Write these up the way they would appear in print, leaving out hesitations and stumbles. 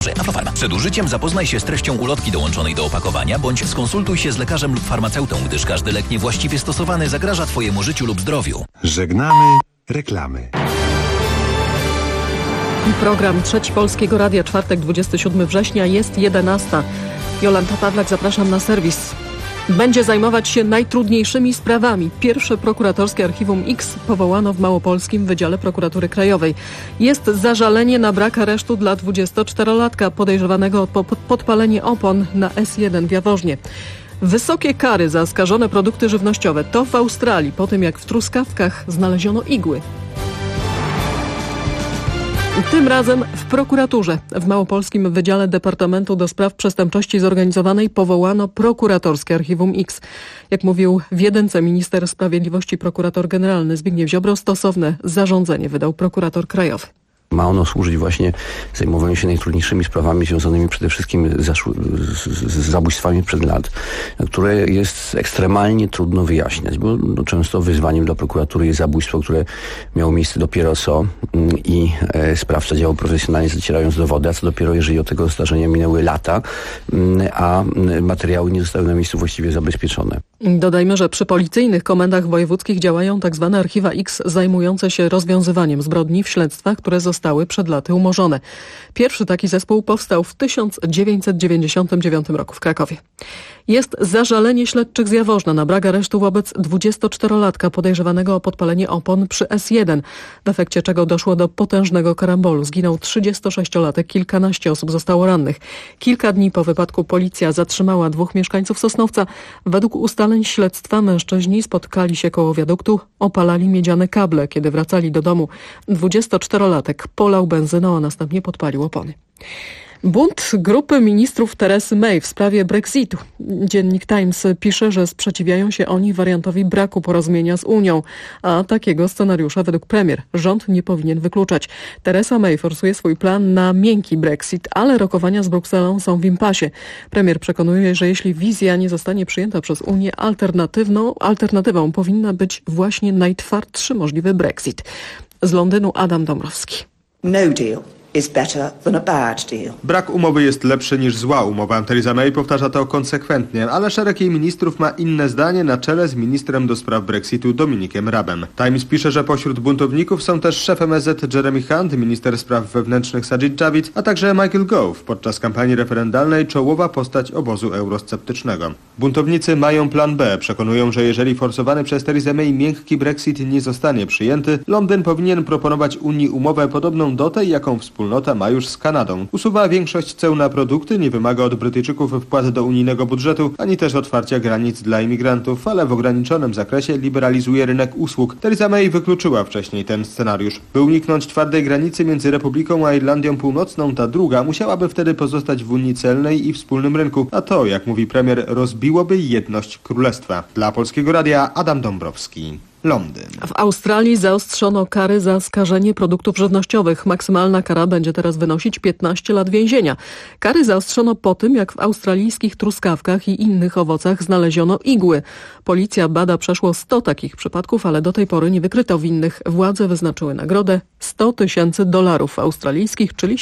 Aflofarm. Przed użyciem zapoznaj się z treścią ulotki dołączonej do opakowania, bądź skonsultuj się z lekarzem lub farmaceutą, gdyż każdy lek niewłaściwie stosowany zagraża Twojemu życiu lub zdrowiu. Żegnamy reklamy. Program Trzeci Polskiego Radia, czwartek, 27 września, jest 11. Jolanta Pawlak, zapraszam na serwis. Będzie zajmować się najtrudniejszymi sprawami. Pierwsze prokuratorskie Archiwum X powołano w Małopolskim Wydziale Prokuratury Krajowej. Jest zażalenie na brak aresztu dla 24-latka podejrzewanego o podpalenie opon na S1 w Jaworznie. Wysokie kary za skażone produkty żywnościowe to w Australii, po tym jak w truskawkach znaleziono igły. Tym razem w prokuraturze. W Małopolskim Wydziale Departamentu do Spraw Przestępczości Zorganizowanej powołano prokuratorskie Archiwum X. Jak mówił w jedynce minister sprawiedliwości prokurator generalny Zbigniew Ziobro, stosowne zarządzenie wydał prokurator krajowy. Ma ono służyć właśnie zajmowaniu się najtrudniejszymi sprawami związanymi przede wszystkim z zabójstwami przed lat, które jest ekstremalnie trudno wyjaśniać, bo często wyzwaniem dla prokuratury jest zabójstwo, które miało miejsce dopiero co i sprawca działał profesjonalnie, zacierając dowody, a co dopiero jeżeli od tego zdarzenia minęły lata, a materiały nie zostały na miejscu właściwie zabezpieczone. Dodajmy, że przy policyjnych komendach wojewódzkich działają tzw. archiwa X zajmujące się rozwiązywaniem zbrodni w śledztwach, które zostały przed laty umorzone. Pierwszy taki zespół powstał w 1999 roku w Krakowie. Jest zażalenie śledczych z Jaworzna na brak aresztu wobec 24-latka podejrzewanego o podpalenie opon przy S1, w efekcie czego doszło do potężnego karambolu. Zginął 36-latek, kilkanaście osób zostało rannych. Kilka dni po wypadku policja zatrzymała 2 mieszkańców Sosnowca. Według ustaleń śledztwa mężczyźni spotkali się koło wiaduktu, opalali miedziane kable. Kiedy wracali do domu, 24-latek polał benzyną, a następnie podpalił opony. Bunt grupy ministrów Teresy May w sprawie Brexitu. Dziennik Times pisze, że sprzeciwiają się oni wariantowi braku porozumienia z Unią, a takiego scenariusza według premier rząd nie powinien wykluczać. Teresa May forsuje swój plan na miękki Brexit, ale rokowania z Brukselą są w impasie. Premier przekonuje, że jeśli wizja nie zostanie przyjęta przez Unię, alternatywą powinna być właśnie najtwardszy możliwy Brexit. Z Londynu Adam Dąbrowski. No deal is better than a bad deal. Brak umowy jest lepszy niż zła umowa. Theresa May powtarza to konsekwentnie, ale szereg jej ministrów ma inne zdanie na czele z ministrem do spraw Brexitu Dominikiem Raabem. Times pisze, że pośród buntowników są też szef MSZ Jeremy Hunt, minister spraw wewnętrznych Sajid Javid, a także Michael Gove, podczas kampanii referendalnej czołowa postać obozu eurosceptycznego. Buntownicy mają plan B. Przekonują, że jeżeli forsowany przez Theresę May miękki Brexit nie zostanie przyjęty, Londyn powinien proponować Unii umowę podobną do tej, jaką wspólnota ma już z Kanadą. Usuwa większość ceł na produkty, nie wymaga od Brytyjczyków wpłat do unijnego budżetu, ani też otwarcia granic dla imigrantów, ale w ograniczonym zakresie liberalizuje rynek usług. Theresa May wykluczyła wcześniej ten scenariusz. By uniknąć twardej granicy między Republiką a Irlandią Północną, ta druga musiałaby wtedy pozostać w Unii Celnej i wspólnym rynku, a to, jak mówi premier, rozbiłoby jedność królestwa. Dla Polskiego Radia Adam Dąbrowski. Londyn. W Australii zaostrzono kary za skażenie produktów żywnościowych. Maksymalna kara będzie teraz wynosić 15 lat więzienia. Kary zaostrzono po tym, jak w australijskich truskawkach i innych owocach znaleziono igły. Policja bada przeszło 100 takich przypadków, ale do tej pory nie wykryto winnych. Władze wyznaczyły nagrodę $100,000 australijskich, czyli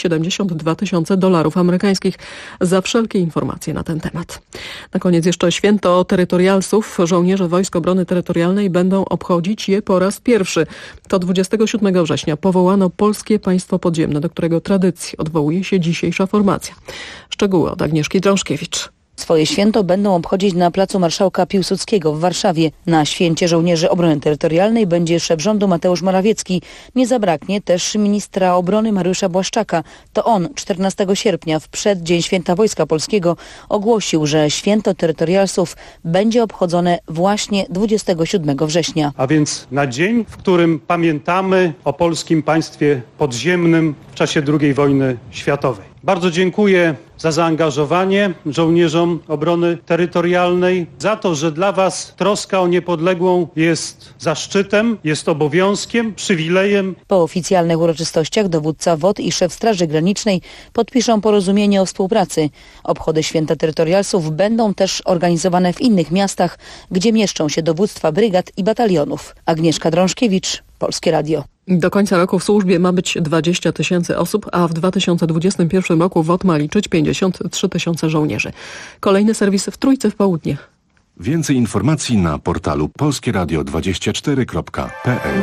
$72,000 amerykańskich za wszelkie informacje na ten temat. Na koniec jeszcze święto terytorialsów. Żołnierze Wojsk Obrony Terytorialnej będą obchodzić je po raz pierwszy. To 27 września powołano Polskie Państwo Podziemne, do którego tradycji odwołuje się dzisiejsza formacja. Szczegóły od Agnieszki Drążkiewicz. Swoje święto będą obchodzić na placu Marszałka Piłsudskiego w Warszawie. Na święcie żołnierzy obrony terytorialnej będzie szef rządu Mateusz Morawiecki. Nie zabraknie też ministra obrony Mariusza Błaszczaka. To on 14 sierpnia, w przeddzień Święta Wojska Polskiego, ogłosił, że święto terytorialsów będzie obchodzone właśnie 27 września. A więc na dzień, w którym pamiętamy o polskim państwie podziemnym w czasie II wojny światowej. Bardzo dziękuję za zaangażowanie żołnierzom obrony terytorialnej, za to, że dla Was troska o niepodległą jest zaszczytem, jest obowiązkiem, przywilejem. Po oficjalnych uroczystościach dowódca WOT i szef Straży Granicznej podpiszą porozumienie o współpracy. Obchody Święta Terytorialsów będą też organizowane w innych miastach, gdzie mieszczą się dowództwa brygad i batalionów. Agnieszka Drążkiewicz, Polskie Radio. Do końca roku w służbie ma być 20 000 osób, a w 2021 roku WOT ma liczyć 53 000 żołnierzy. Kolejny serwis w Trójce w południe. Więcej informacji na portalu polskieradio24.pl.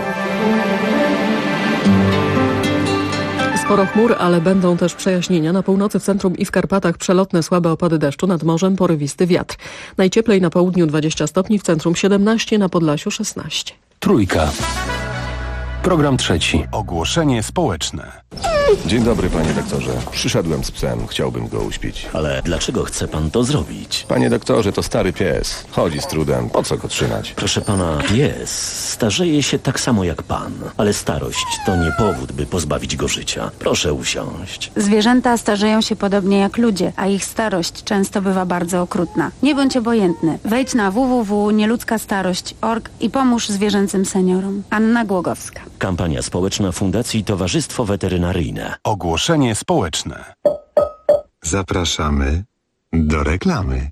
Sporo chmur, ale będą też przejaśnienia. Na północy, w centrum i w Karpatach przelotne słabe opady deszczu, nad morzem porywisty wiatr. Najcieplej na południu 20 stopni, w centrum 17, na Podlasiu 16. Trójka. Program trzeci. Ogłoszenie społeczne. Dzień dobry, panie doktorze. Przyszedłem z psem, chciałbym go uśpić. Ale dlaczego chce pan to zrobić? Panie doktorze, to stary pies. Chodzi z trudem. Po co go trzymać? Proszę pana, pies starzeje się tak samo jak pan. Ale starość to nie powód, by pozbawić go życia. Proszę usiąść. Zwierzęta starzeją się podobnie jak ludzie, a ich starość często bywa bardzo okrutna. Nie bądź obojętny. Wejdź na www.nieludzkastarość.org i pomóż zwierzęcym seniorom. Anna Głogowska. Kampania społeczna Fundacji Towarzystwo Weterynaryjne. Ogłoszenie społeczne. Zapraszamy do reklamy.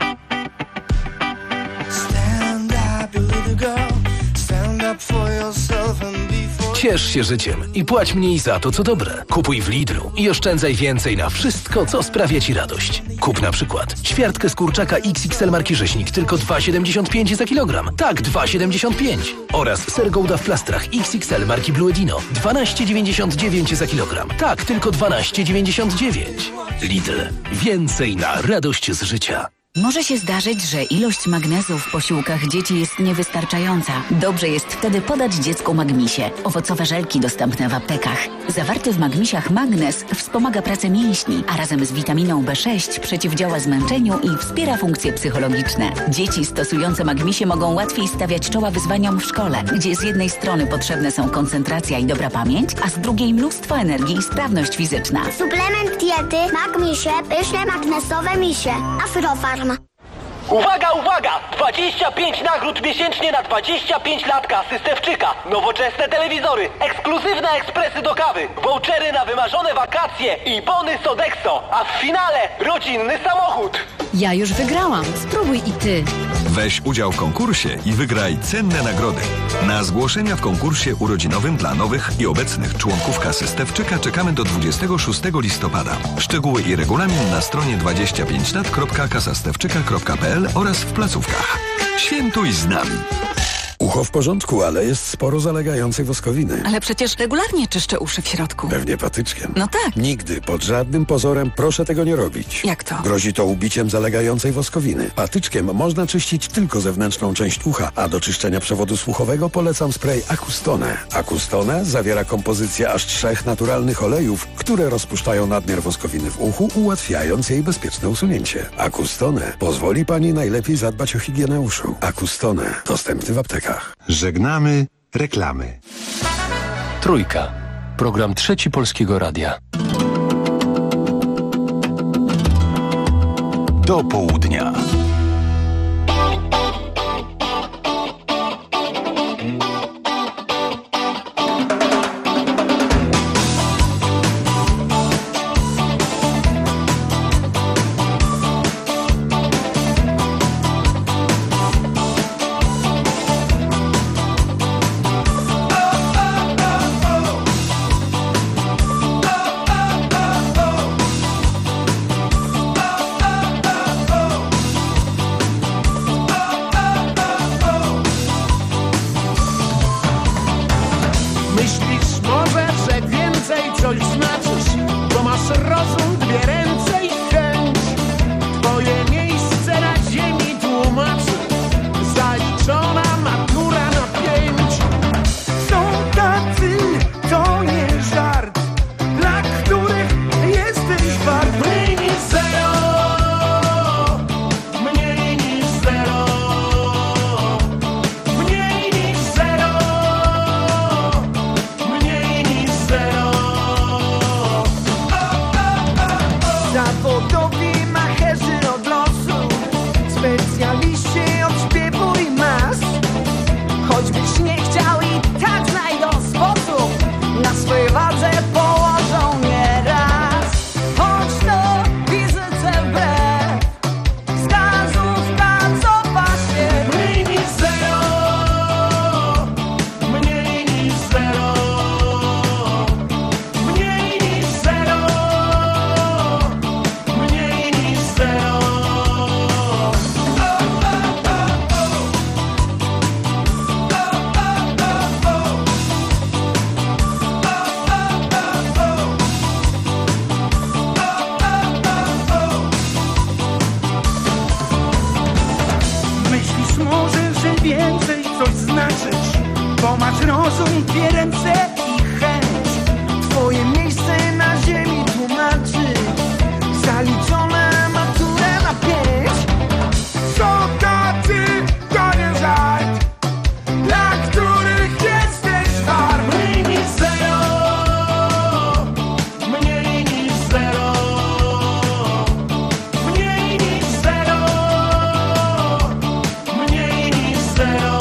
Ciesz się życiem i płać mniej za to, co dobre. Kupuj w Lidlu i oszczędzaj więcej na wszystko, co sprawia Ci radość. Kup na przykład ćwiartkę z kurczaka XXL marki Rzeźnik tylko 2,75 za kilogram. Tak, 2,75. Oraz ser Gouda w plastrach XXL marki Blue Edino 12,99 za kilogram. Tak, tylko 12,99. Lidl. Więcej na radość z życia. Może się zdarzyć, że ilość magnezu w posiłkach dzieci jest niewystarczająca. Dobrze jest wtedy podać dziecku Magmisie. Owocowe żelki dostępne w aptekach. Zawarty w Magmisiach magnez wspomaga pracę mięśni, a razem z witaminą B6 przeciwdziała zmęczeniu i wspiera funkcje psychologiczne. Dzieci stosujące Magmisie mogą łatwiej stawiać czoła wyzwaniom w szkole, gdzie z jednej strony potrzebne są koncentracja i dobra pamięć, a z drugiej mnóstwo energii i sprawność fizyczna. Suplement diety Magmisie, pyszne magnesowe misie. Afrofarm. Uwaga, uwaga! 25 nagród miesięcznie na 25 lat kasy Stefczyka. Nowoczesne telewizory, ekskluzywne ekspresy do kawy, vouchery na wymarzone wakacje i bony Sodexo. A w finale rodzinny samochód. Ja już wygrałam. Spróbuj i ty. Weź udział w konkursie i wygraj cenne nagrody. Na zgłoszenia w konkursie urodzinowym dla nowych i obecnych członków kasy Stefczyka czekamy do 26 listopada. Szczegóły i regulamin na stronie 25lat.kasastewczyka.pl oraz w placówkach. Świętuj z nami! Ucho w porządku, ale jest sporo zalegającej woskowiny. Ale przecież regularnie czyszczę uszy w środku. Pewnie patyczkiem. No tak. Nigdy, pod żadnym pozorem proszę tego nie robić. Jak to? Grozi to ubiciem zalegającej woskowiny. Patyczkiem można czyścić tylko zewnętrzną część ucha, a do czyszczenia przewodu słuchowego polecam spray Acustone. Acustone zawiera kompozycję aż 3 naturalnych olejów, które rozpuszczają nadmiar woskowiny w uchu, ułatwiając jej bezpieczne usunięcie. Acustone pozwoli pani najlepiej zadbać o higienę uszu. Acustone. Dostępny w aptekach. Żegnamy reklamy. Trójka. Program trzeci Polskiego Radia. Do południa. to masz rozum, dwie ręce i chęć. Twoje miejsce na ziemi tłumaczy zaliczone maturę na 5. Są tacy, to nie żart, dla których jesteś wart. Mniej niż zero, mniej niż zero, mniej niż zero, mniej niż zero.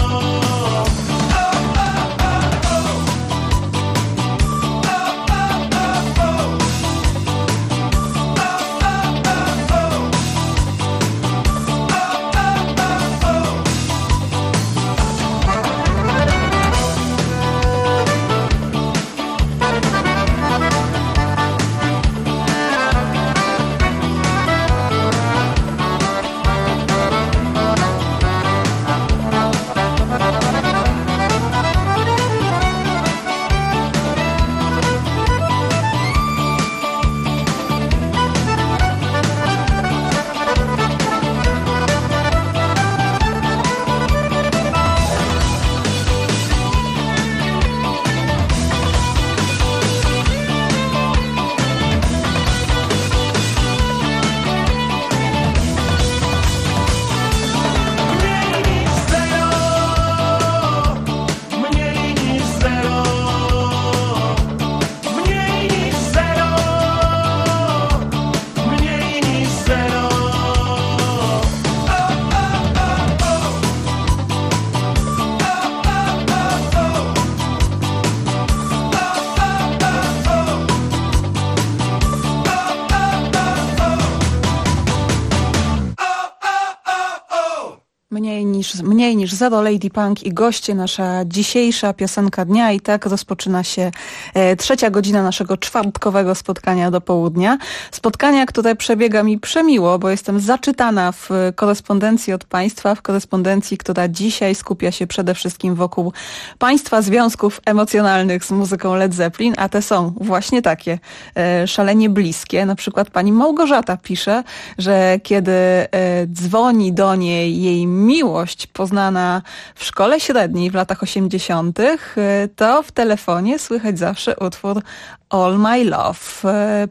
Mniej niż zero, Lady Punk i goście, nasza dzisiejsza piosenka dnia i tak rozpoczyna się trzecia godzina naszego czwartkowego spotkania do południa. Spotkania, które przebiega mi przemiło, bo jestem zaczytana w korespondencji od Państwa, w korespondencji, która dzisiaj skupia się przede wszystkim wokół Państwa związków emocjonalnych z muzyką Led Zeppelin, a te są właśnie takie szalenie bliskie. Na przykład pani Małgorzata pisze, że kiedy dzwoni do niej jej miłość poznana w szkole średniej w latach 80., to w telefonie słychać zawsze utwór All My Love.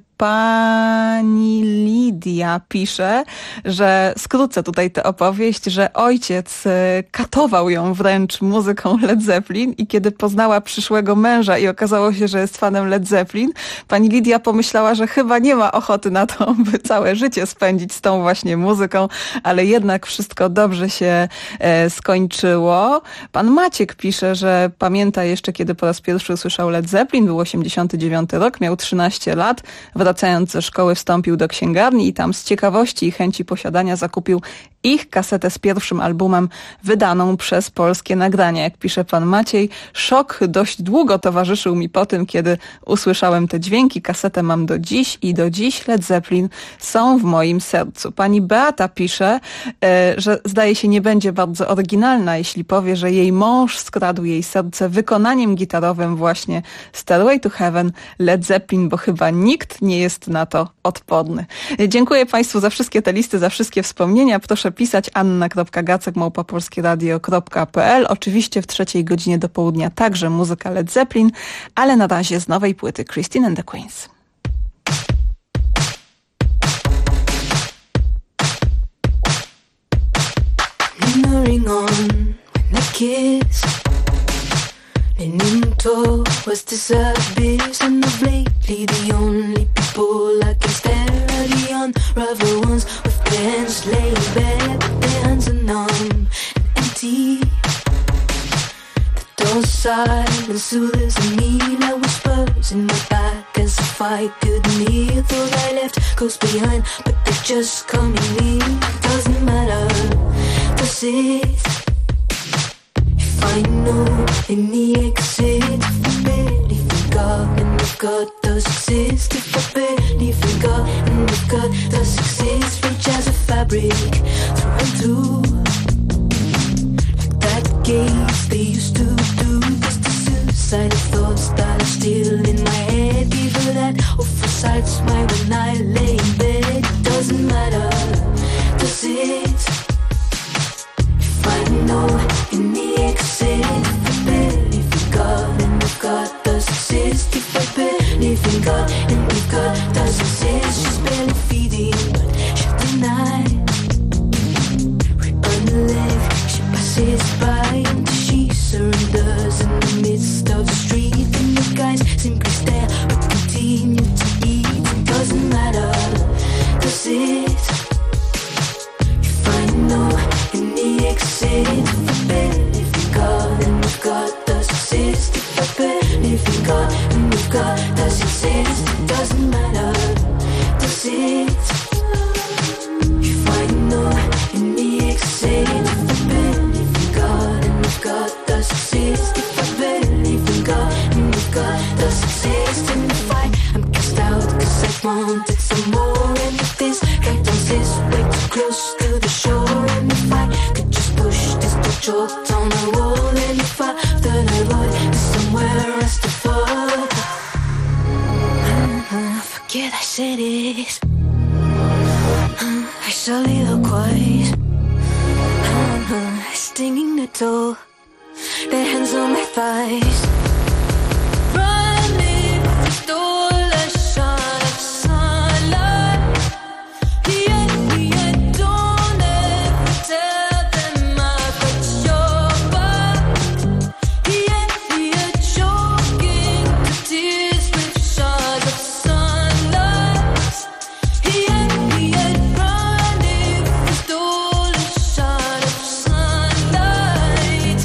Pani Lidia pisze, że skrócę tutaj tę opowieść, że ojciec katował ją wręcz muzyką Led Zeppelin i kiedy poznała przyszłego męża i okazało się, że jest fanem Led Zeppelin, pani Lidia pomyślała, że chyba nie ma ochoty na to, by całe życie spędzić z tą właśnie muzyką, ale jednak wszystko dobrze się skończyło. Pan Maciek pisze, że pamięta jeszcze, kiedy po raz pierwszy usłyszał Led Zeppelin, był 89 rok, miał 13 lat, wracając ze szkoły wstąpił do księgarni i tam z ciekawości i chęci posiadania zakupił ich kasetę z pierwszym albumem wydaną przez Polskie Nagrania. Jak pisze pan Maciej, szok dość długo towarzyszył mi po tym, kiedy usłyszałem te dźwięki. Kasetę mam do dziś i do dziś Led Zeppelin są w moim sercu. Pani Beata pisze, że zdaje się nie będzie bardzo oryginalna, jeśli powie, że jej mąż skradł jej serce wykonaniem gitarowym właśnie Stairway to Heaven Led Zeppelin, bo chyba nikt nie jest na to odporny. Dziękuję Państwu za wszystkie te listy, za wszystkie wspomnienia. Proszę pisać anna.gacek@polskieradio.pl. Oczywiście w trzeciej godzinie do południa także muzyka Led Zeppelin, ale na razie z nowej płyty Christine and the Queens. Lingering on when I kiss, leaning towards this abyss, and of lately the only people I can stare are the unraveled ones with plans laid bare, but their hands are numb and empty. The dull silence soothes me like whispers in my back, as if I couldn't hear. Thought I left close behind, but they're just coming near. Doesn't matter, does it? If I know in the exit, if I barely forgot, and if God does exist, if I barely forgot, and if God does exist, rich as a fabric, through and through, like that gaze they used to do, just the suicidal thoughts that are still in my head, even that oversight smile when I lay in bed. Doesn't matter, does it? If I know in the exit, if I barely some more. And if this cactus is way too close to the shore, and if I could just push this torch on the wall, and if I thought I would be somewhere else to fall. Forget I said it. I soliloquize. Stinging the toe, their hands on my thighs. Running, stole a shot of sunlight. Yeah, don't ever tell them I've got your back. Yeah, choking to tears with shards of sunlight. Yeah, running, stole a shot of sunlight.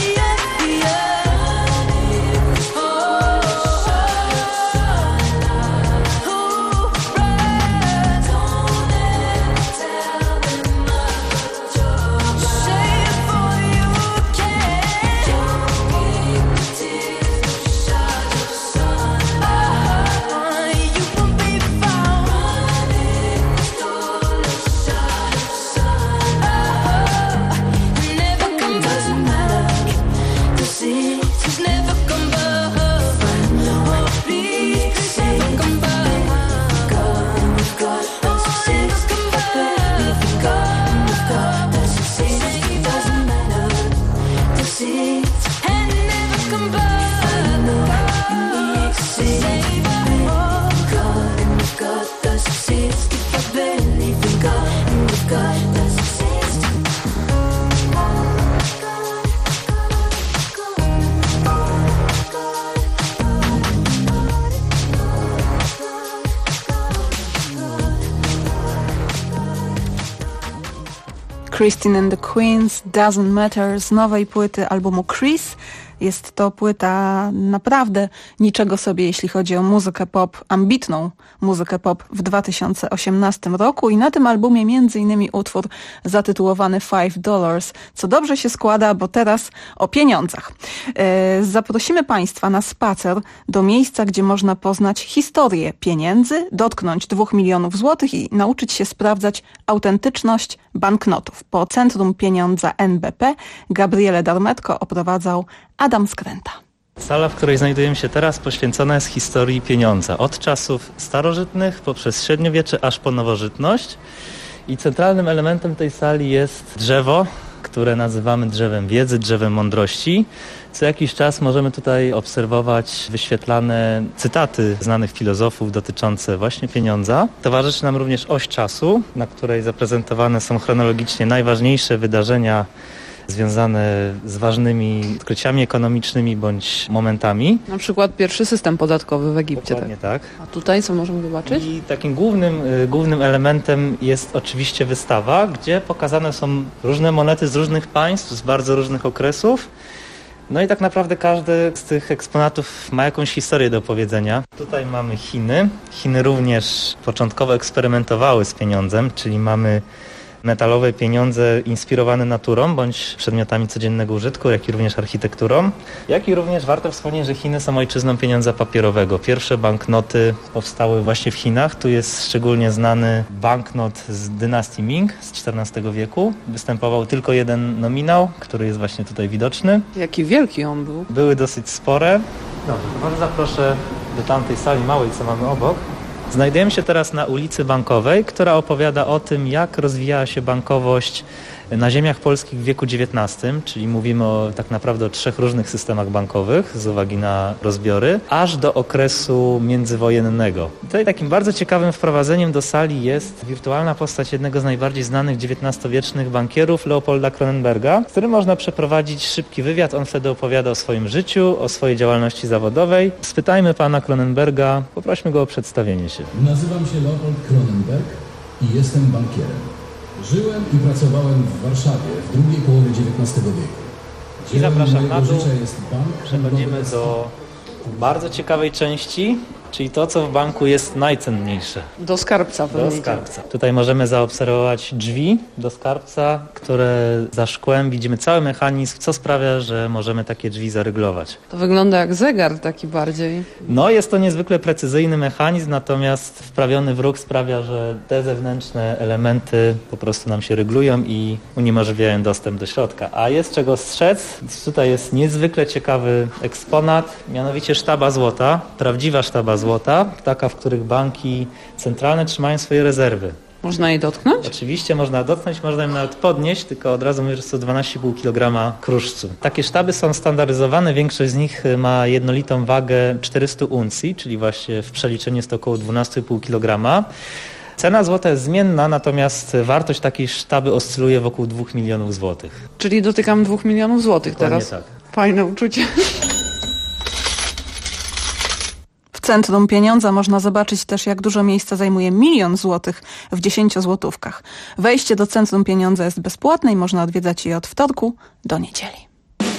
Christine and the Queens, Doesn't Matter, z nowej płyty albumu Chris. Jest to płyta naprawdę niczego sobie, jeśli chodzi o muzykę pop, ambitną muzykę pop w 2018 roku i na tym albumie m.in. utwór zatytułowany $5, co dobrze się składa, bo teraz o pieniądzach. Zaprosimy Państwa na spacer do miejsca, gdzie można poznać historię pieniędzy, dotknąć 2 milionów złotych i nauczyć się sprawdzać autentyczność banknotów. Po Centrum Pieniądza NBP Gabriele Darmetko oprowadzał Adam Skręta. Sala, w której znajdujemy się teraz, poświęcona jest historii pieniądza. Od czasów starożytnych, poprzez średniowiecze, aż po nowożytność. I centralnym elementem tej sali jest drzewo, które nazywamy drzewem wiedzy, drzewem mądrości. Co jakiś czas możemy tutaj obserwować wyświetlane cytaty znanych filozofów dotyczące właśnie pieniądza. Towarzyszy nam również oś czasu, na której zaprezentowane są chronologicznie najważniejsze wydarzenia związane z ważnymi odkryciami ekonomicznymi bądź momentami. Na przykład pierwszy system podatkowy w Egipcie. Dokładnie tak. A tutaj co możemy zobaczyć? I takim głównym elementem jest oczywiście wystawa, gdzie pokazane są różne monety z różnych państw, z bardzo różnych okresów. No i tak naprawdę każdy z tych eksponatów ma jakąś historię do opowiedzenia. Tutaj mamy Chiny. Chiny również początkowo eksperymentowały z pieniądzem, czyli mamy metalowe pieniądze inspirowane naturą bądź przedmiotami codziennego użytku, jak i również architekturą. Jak i również warto wspomnieć, że Chiny są ojczyzną pieniądza papierowego. Pierwsze banknoty powstały właśnie w Chinach. Tu jest szczególnie znany banknot z dynastii Ming z XIV wieku. Występował tylko jeden nominał, który jest właśnie tutaj widoczny. Jaki wielki on był. Były dosyć spore. Dobrze, to może zaproszę do tamtej sali małej, co mamy obok. Znajdujemy się teraz na ulicy Bankowej, która opowiada o tym, jak rozwijała się bankowość na ziemiach polskich w wieku XIX, czyli mówimy tak naprawdę o 3 różnych systemach bankowych z uwagi na rozbiory, aż do okresu międzywojennego. I tutaj takim bardzo ciekawym wprowadzeniem do sali jest wirtualna postać jednego z najbardziej znanych XIX-wiecznych bankierów, Leopolda Kronenberga, z którym można przeprowadzić szybki wywiad. On wtedy opowiada o swoim życiu, o swojej działalności zawodowej. Spytajmy pana Kronenberga, poprośmy go o przedstawienie się. Nazywam się Leopold Kronenberg i jestem bankierem. Żyłem i pracowałem w Warszawie w drugiej połowie XIX wieku. I zapraszam na dół. Przechodzimy do bardzo ciekawej części, Czyli to, co w banku jest najcenniejsze. Do skarbca Do skarbca. Tutaj możemy zaobserwować drzwi do skarbca, które za szkłem widzimy cały mechanizm, co sprawia, że możemy takie drzwi zaryglować. To wygląda jak zegar taki bardziej. No jest to niezwykle precyzyjny mechanizm, natomiast wprawiony w róg sprawia, że te zewnętrzne elementy po prostu nam się ryglują i uniemożliwiają dostęp do środka. A jest czego strzec. Tutaj jest niezwykle ciekawy eksponat, mianowicie sztaba złota, prawdziwa sztaba złota, taka, w których banki centralne trzymają swoje rezerwy. Można jej dotknąć? Oczywiście można dotknąć, można ją nawet podnieść, tylko od razu mówię, że jest to 12,5 kg kruszcu. Takie sztaby są standaryzowane, większość z nich ma jednolitą wagę 400 uncji, czyli właśnie w przeliczeniu jest to około 12,5 kg. Cena złota jest zmienna, natomiast wartość takiej sztaby oscyluje wokół 2 milionów złotych. Czyli dotykam 2 milionów złotych Dokładnie teraz. Tak. Fajne uczucie. W centrum pieniądza można zobaczyć też, jak dużo miejsca zajmuje 1 000 000 złotych w 10 złotówkach. Wejście do centrum pieniądza jest bezpłatne i można odwiedzać je od wtorku do niedzieli.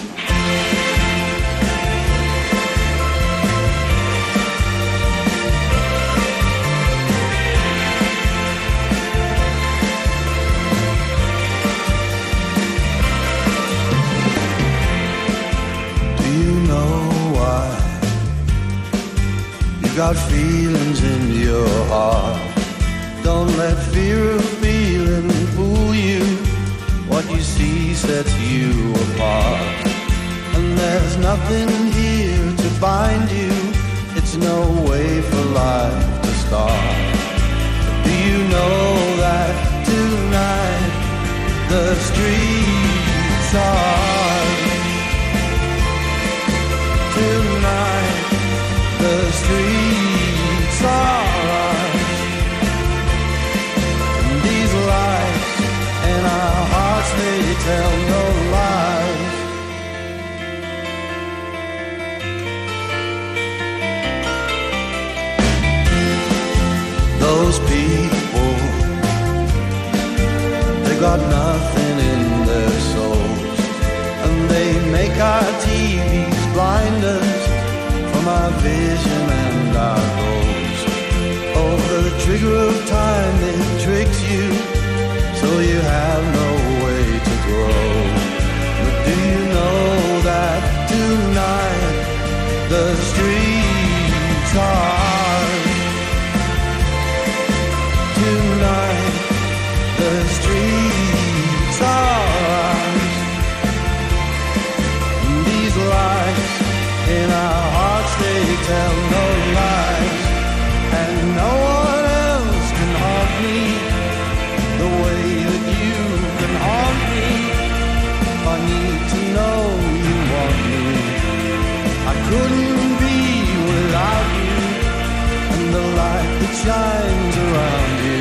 Got feelings in your heart. Don't let fear of feeling fool you. What you see sets you apart. And there's nothing here to bind you. It's no way for life to start. Do you know that tonight the streets are tonight the streets are ours. And these lights in our hearts, they tell no lies. Those people, they got nothing in their souls, and they make our TVs blind us from our vision and our goals. Over the trigger of time it tricks you, so you have no way to grow. But do you know that tonight the streets are ours? Tonight the streets are ours. And these lights in our hearts, they tell no lies. And no one else can haunt me the way that you can haunt me. I need to know you want me. I couldn't be without you, and the light that shines around you.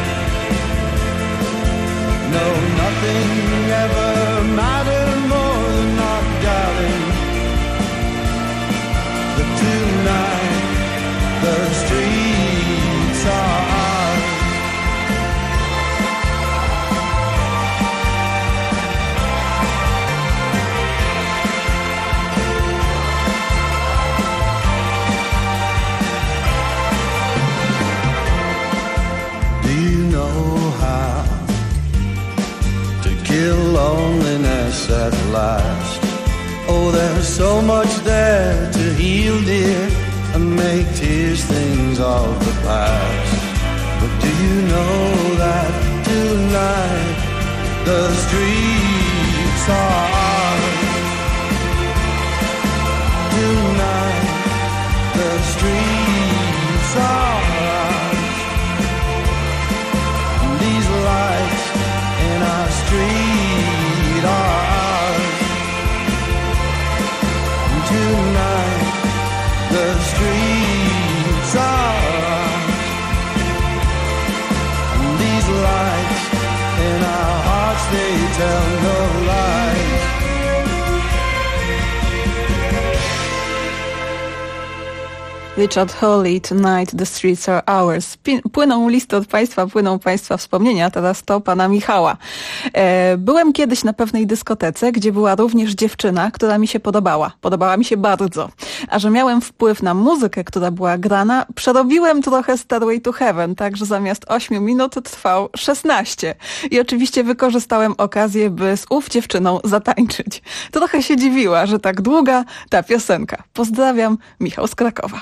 No, nothing ever mattered more than not doubting. But tonight the streets are ours. Do you know how to kill loneliness at last? Oh, there's so much there to heal, dear, and make tears things of the past. But do you know that tonight the streets are ours? Tonight the streets are ours. And these lights in our street are ours. Tonight the streets are ours. And these lights in our hearts, they tell no lies. Richard Hawley, Tonight the Streets Are Ours. Płyną listy od Państwa, płyną Państwa wspomnienia, teraz to pana Michała. Byłem kiedyś na pewnej dyskotece, gdzie była również dziewczyna, która mi się podobała. Podobała mi się bardzo. A że miałem wpływ na muzykę, która była grana, przerobiłem trochę Stairway to Heaven, tak że zamiast 8 minut trwał 16. I oczywiście wykorzystałem okazję, by z ów dziewczyną zatańczyć. Trochę się dziwiła, że tak długa ta piosenka. Pozdrawiam, Michał z Krakowa.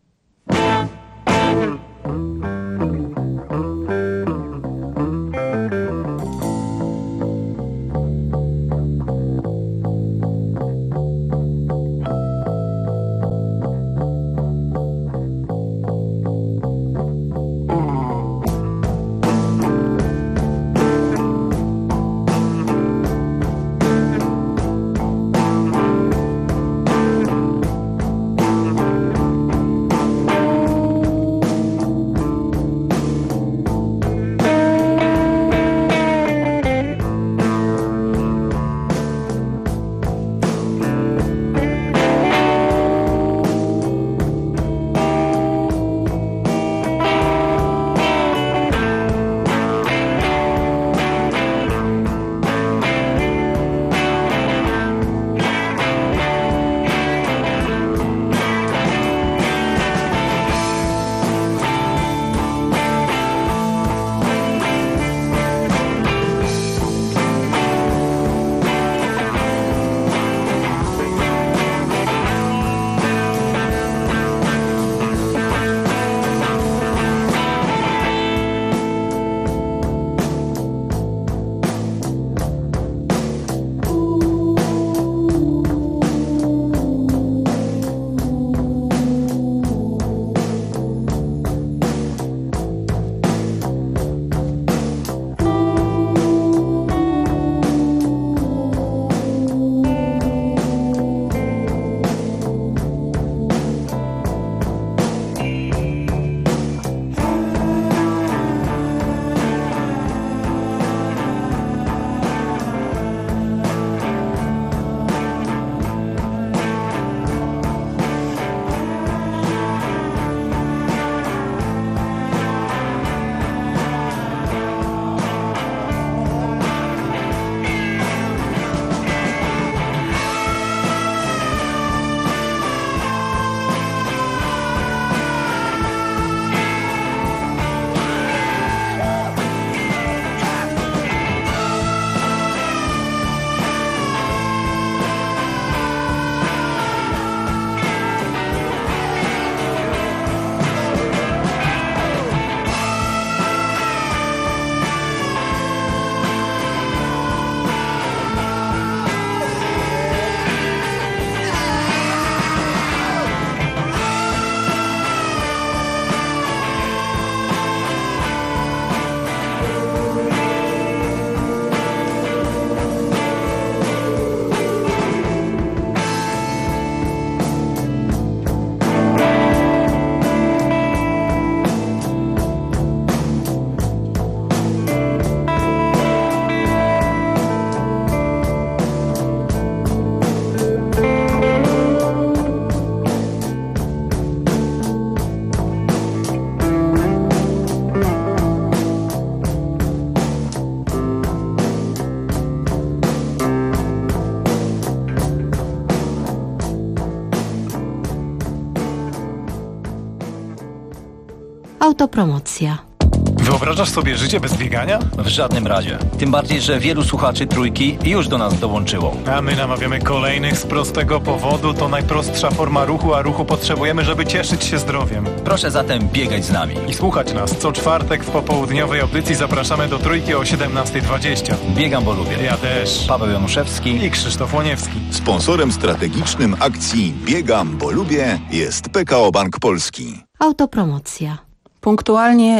Autopromocja. Wyobrażasz sobie życie bez biegania? W żadnym razie. Tym bardziej, że wielu słuchaczy Trójki już do nas dołączyło. A my namawiamy kolejnych z prostego powodu. To najprostsza forma ruchu, a ruchu potrzebujemy, żeby cieszyć się zdrowiem. Proszę zatem biegać z nami. I słuchać nas. Co czwartek w popołudniowej audycji zapraszamy do Trójki o 17:20. Biegam, bo lubię. Ja też. Paweł Januszewski i Krzysztof Łoniewski. Sponsorem strategicznym akcji Biegam, bo lubię jest PKO Bank Polski. Autopromocja. Punktualnie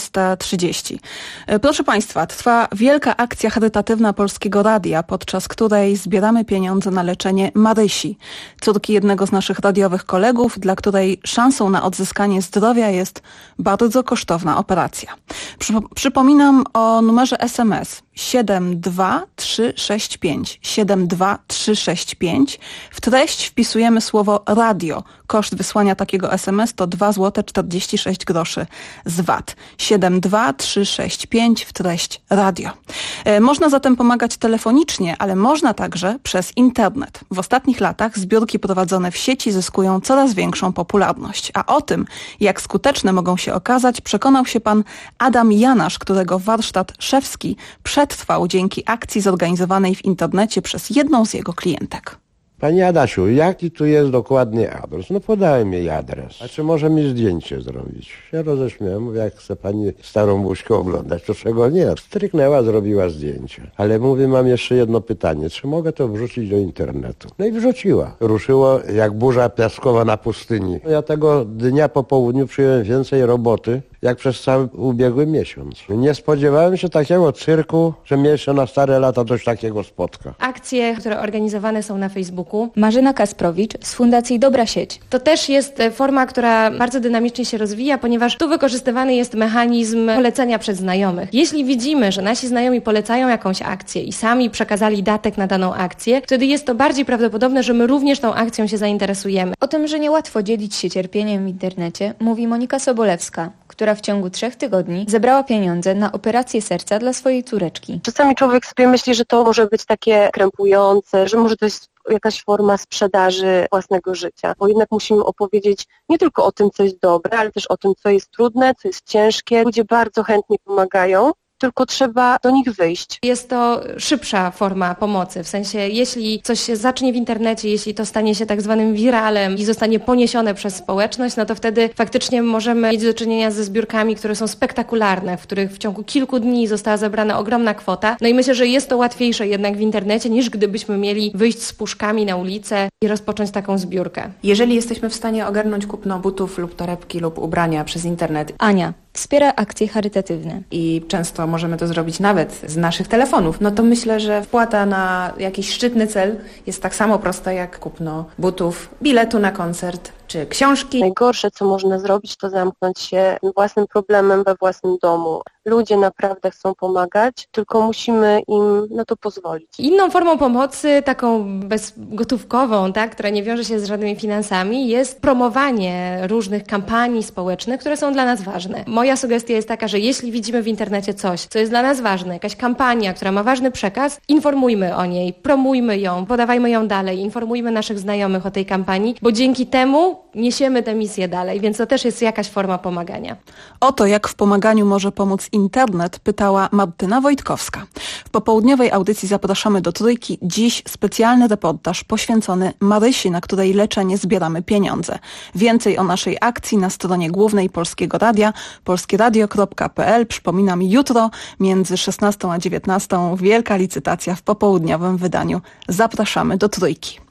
11:30. Proszę Państwa, trwa wielka akcja charytatywna Polskiego Radia, podczas której zbieramy pieniądze na leczenie Marysi, córki jednego z naszych radiowych kolegów, dla której szansą na odzyskanie zdrowia jest bardzo kosztowna operacja. Przypominam o numerze SMS 72365. 72365. W treść wpisujemy słowo radio. Koszt wysłania takiego SMS to 2,46 zł z VAT. 72365 w treść radio. Można zatem pomagać telefonicznie, ale można także przez internet. W ostatnich latach zbiórki prowadzone w sieci zyskują coraz większą popularność. A o tym, jak skuteczne mogą się okazać, przekonał się pan Adam Janasz, którego warsztat szewski przetrwał dzięki akcji zorganizowanej w internecie przez jedną z jego klientek. Pani Adasiu, jaki tu jest dokładnie adres? No podałem jej adres. A czy może mi zdjęcie zrobić? Się roześmiałem, mówię, jak chce pani starą buźkę oglądać, to czego nie? Stryknęła, zrobiła zdjęcie. Ale mówię, mam jeszcze jedno pytanie, czy mogę to wrzucić do internetu? No i wrzuciła. Ruszyło jak burza piaskowa na pustyni. Ja tego dnia po południu przyjąłem więcej roboty, jak przez cały ubiegły miesiąc. Nie spodziewałem się takiego cyrku, że mnie jeszcze na stare lata coś takiego spotka. Akcje, które organizowane są na Facebooku. Marzena Kasprowicz z Fundacji Dobra Sieć. To też jest forma, która bardzo dynamicznie się rozwija, ponieważ tu wykorzystywany jest mechanizm polecenia przez znajomych. Jeśli widzimy, że nasi znajomi polecają jakąś akcję i sami przekazali datek na daną akcję, wtedy jest to bardziej prawdopodobne, że my również tą akcją się zainteresujemy. O tym, że niełatwo dzielić się cierpieniem w internecie, mówi Monika Sobolewska, która w ciągu 3 tygodni zebrała pieniądze na operację serca dla swojej córeczki. Czasami człowiek sobie myśli, że to może być takie krępujące, że może to jest jakaś forma sprzedaży własnego życia, bo jednak musimy opowiedzieć nie tylko o tym, co jest dobre, ale też o tym, co jest trudne, co jest ciężkie. Ludzie bardzo chętnie pomagają, tylko trzeba do nich wyjść. Jest to szybsza forma pomocy, w sensie jeśli coś się zacznie w internecie, jeśli to stanie się tak zwanym wiralem i zostanie poniesione przez społeczność, no to wtedy faktycznie możemy mieć do czynienia ze zbiórkami, które są spektakularne, w których w ciągu kilku dni została zebrana ogromna kwota. No i myślę, że jest to łatwiejsze jednak w internecie, niż gdybyśmy mieli wyjść z puszkami na ulicę i rozpocząć taką zbiórkę. Jeżeli jesteśmy w stanie ogarnąć kupno butów lub torebki lub ubrania przez internet. Ania wspiera akcje charytatywne. I często możemy to zrobić nawet z naszych telefonów. No to myślę, że wpłata na jakiś szczytny cel jest tak samo prosta jak kupno butów, biletu na koncert czy książki. Najgorsze, co można zrobić, to zamknąć się własnym problemem we własnym domu. Ludzie naprawdę chcą pomagać, tylko musimy im na to pozwolić. Inną formą pomocy, taką bezgotówkową, tak, która nie wiąże się z żadnymi finansami, jest promowanie różnych kampanii społecznych, które są dla nas ważne. Moja sugestia jest taka, że jeśli widzimy w internecie coś, co jest dla nas ważne, jakaś kampania, która ma ważny przekaz, informujmy o niej, promujmy ją, podawajmy ją dalej, informujmy naszych znajomych o tej kampanii, bo dzięki temu niesiemy tę misję dalej, więc to też jest jakaś forma pomagania. O to, jak w pomaganiu może pomóc internet, pytała Martyna Wojtkowska. W popołudniowej audycji zapraszamy do Trójki. Dziś specjalny reportaż poświęcony Marysi, na której leczenie zbieramy pieniądze. Więcej o naszej akcji na stronie głównej Polskiego Radia, polskieradio.pl. Przypominam, jutro między 16 a 19 wielka licytacja w popołudniowym wydaniu. Zapraszamy do Trójki.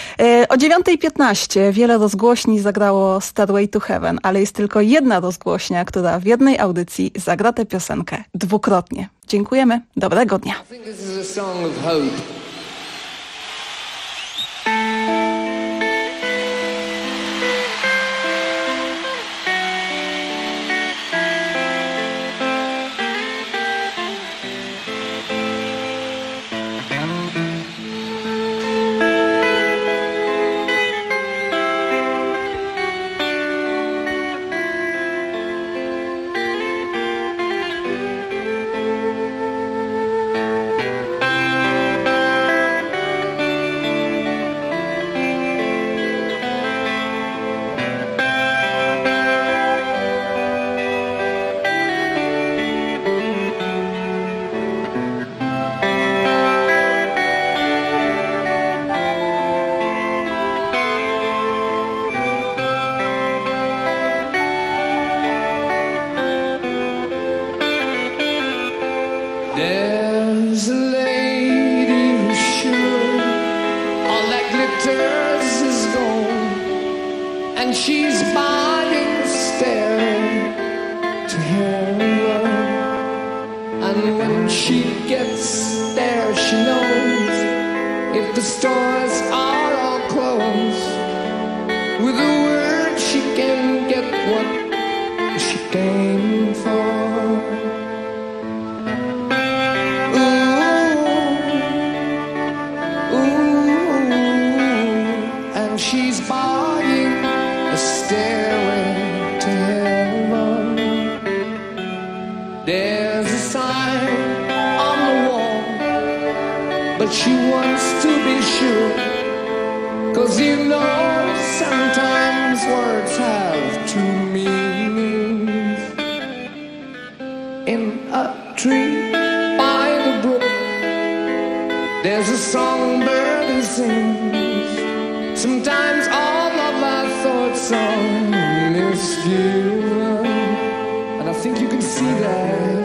O 9:15 wiele rozgłośni zagrało Stairway to Heaven, ale jest tylko jedna rozgłośnia, która w jednej audycji zagra tę piosenkę dwukrotnie. Dziękujemy, dobrego dnia. There's a lady who's sure all that glitters is gold, and she's biding staring to her love. And when she gets there, she knows if the stores are all closed, with a word she can get what she came for. Ooh. sign on the wall, but she wants to be sure, 'cause you know sometimes words have two meanings. In a tree by the brook, there's a songbird who sings. Sometimes all of our thoughts are misgiven, and I think you can see that.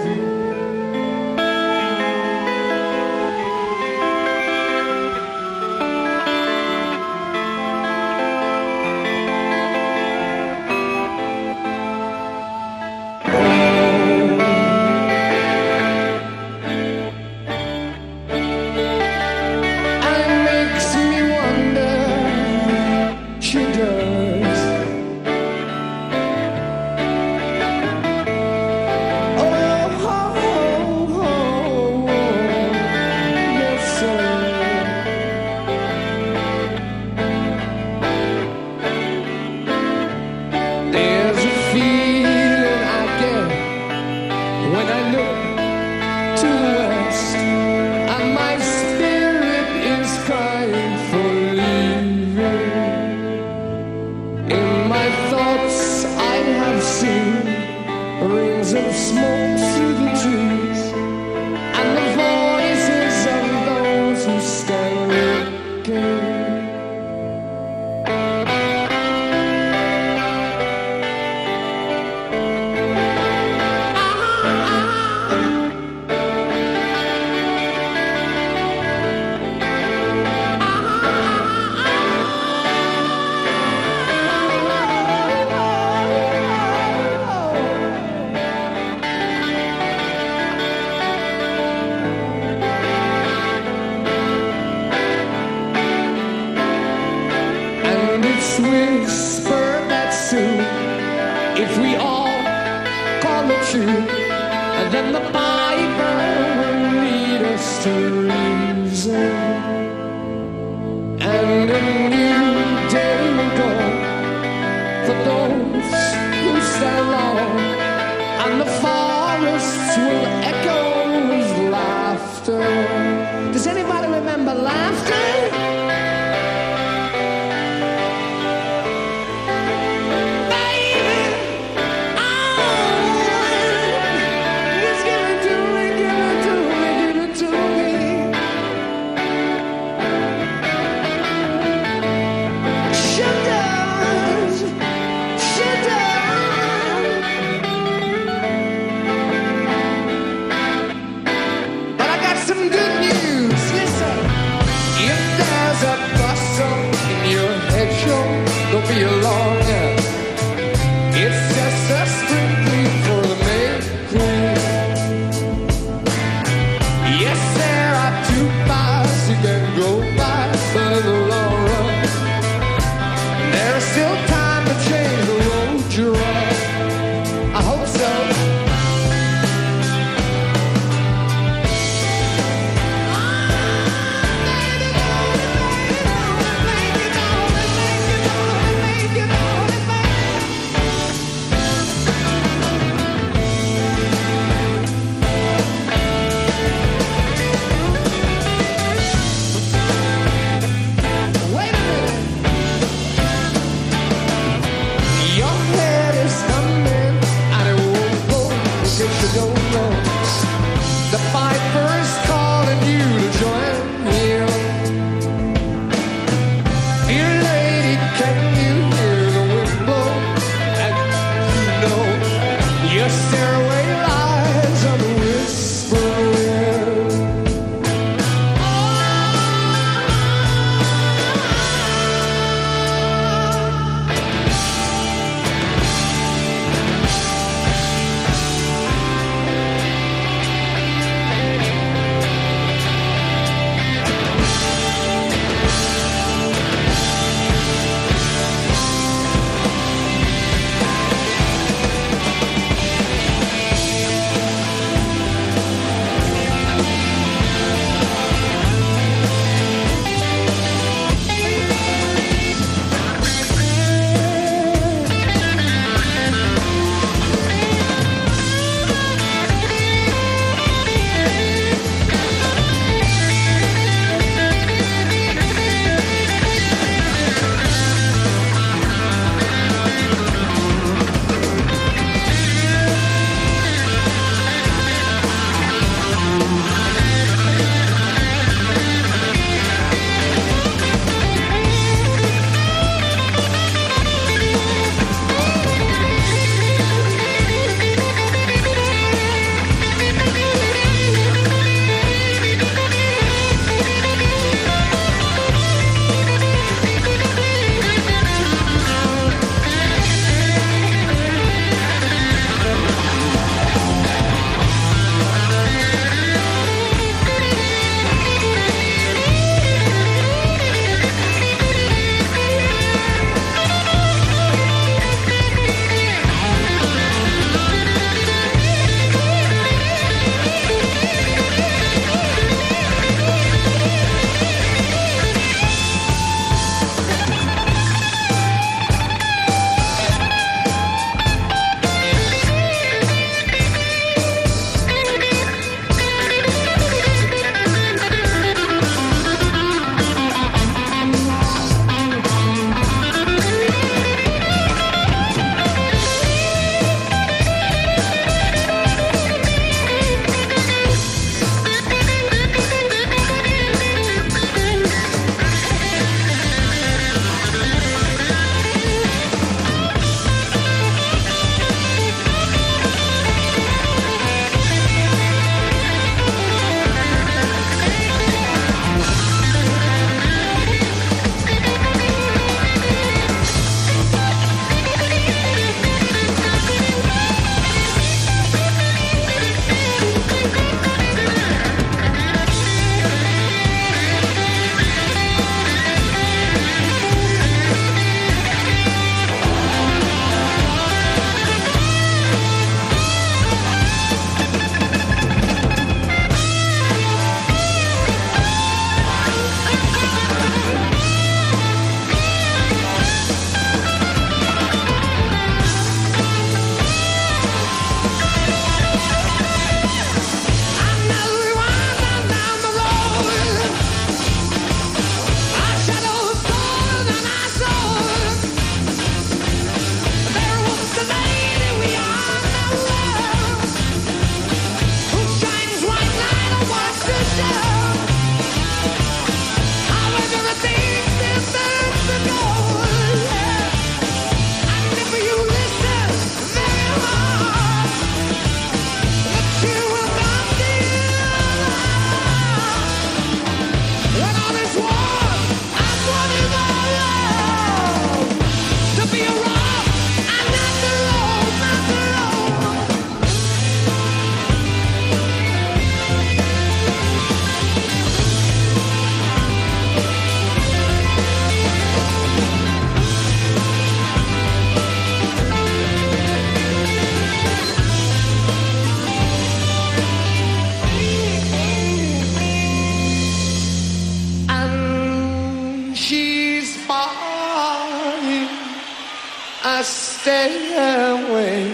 stairway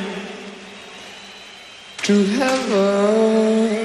to heaven.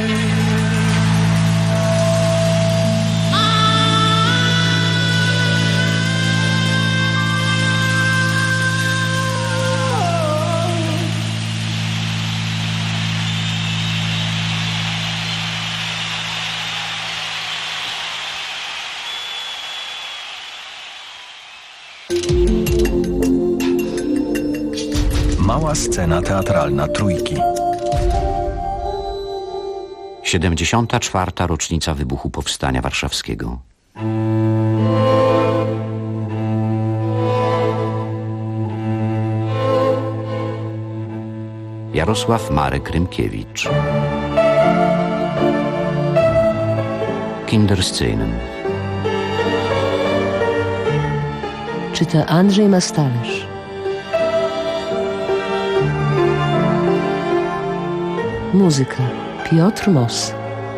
Mała scena teatralna Trójki. 74. rocznica wybuchu Powstania Warszawskiego. Jarosław Marek Rymkiewicz. Kinderszenen. Czyta Andrzej Mastalerz. Muzyka Piotr Moss.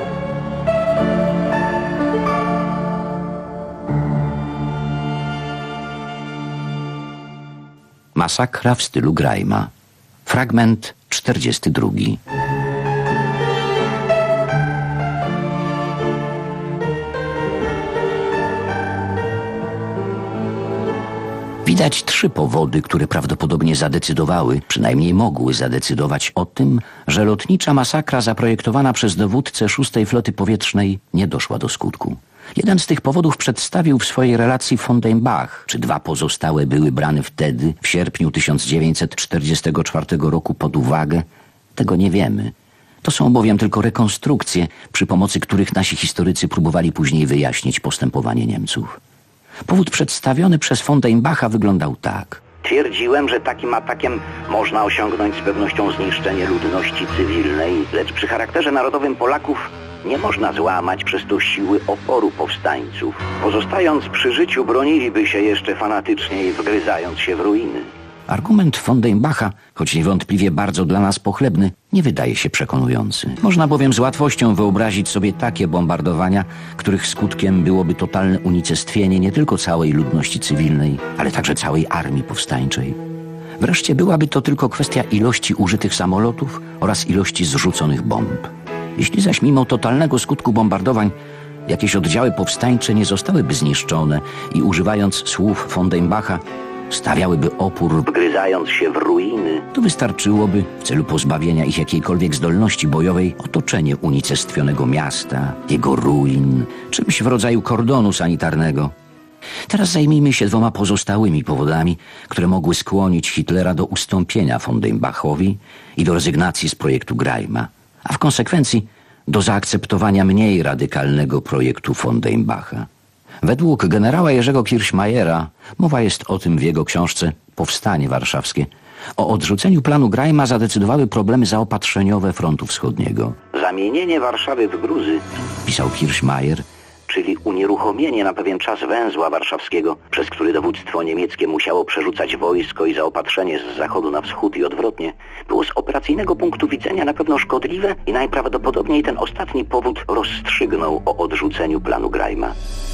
Masakra w stylu Grajma. Fragment 42. Widać 3 powody, które prawdopodobnie zadecydowały, przynajmniej mogły zadecydować o tym, że lotnicza masakra zaprojektowana przez dowódcę 6. Floty Powietrznej nie doszła do skutku. Jeden z tych powodów przedstawił w swojej relacji von Deinbach. Czy 2 pozostałe były brane wtedy, w sierpniu 1944 roku pod uwagę? Tego nie wiemy. To są bowiem tylko rekonstrukcje, przy pomocy których nasi historycy próbowali później wyjaśnić postępowanie Niemców. Powód przedstawiony przez von Deinbacha wyglądał tak. Twierdziłem, że takim atakiem można osiągnąć z pewnością zniszczenie ludności cywilnej, lecz przy charakterze narodowym Polaków nie można złamać przez to siły oporu powstańców. Pozostając przy życiu, broniliby się jeszcze fanatyczniej, wgryzając się w ruiny. Argument von Deinbacha, choć niewątpliwie bardzo dla nas pochlebny, nie wydaje się przekonujący. Można bowiem z łatwością wyobrazić sobie takie bombardowania, których skutkiem byłoby totalne unicestwienie nie tylko całej ludności cywilnej, ale także całej armii powstańczej. Wreszcie byłaby to tylko kwestia ilości użytych samolotów oraz ilości zrzuconych bomb. Jeśli zaś mimo totalnego skutku bombardowań jakieś oddziały powstańcze nie zostałyby zniszczone i używając słów von Deinbacha stawiałyby opór, wgryzając się w ruiny, to wystarczyłoby w celu pozbawienia ich jakiejkolwiek zdolności bojowej otoczenie unicestwionego miasta, jego ruin, czymś w rodzaju kordonu sanitarnego. Teraz zajmijmy się 2 pozostałymi powodami, które mogły skłonić Hitlera do ustąpienia von Deinbachowi i do rezygnacji z projektu Grajma, a w konsekwencji do zaakceptowania mniej radykalnego projektu von Deinbacha. Według generała Jerzego Kirchmayera, mowa jest o tym w jego książce Powstanie Warszawskie, o odrzuceniu planu Grajma zadecydowały problemy zaopatrzeniowe frontu wschodniego. Zamienienie Warszawy w gruzy, pisał Kirchmayer, czyli unieruchomienie na pewien czas węzła warszawskiego, przez który dowództwo niemieckie musiało przerzucać wojsko i zaopatrzenie z zachodu na wschód i odwrotnie, było z operacyjnego punktu widzenia na pewno szkodliwe i najprawdopodobniej ten ostatni powód rozstrzygnął o odrzuceniu planu Grajma.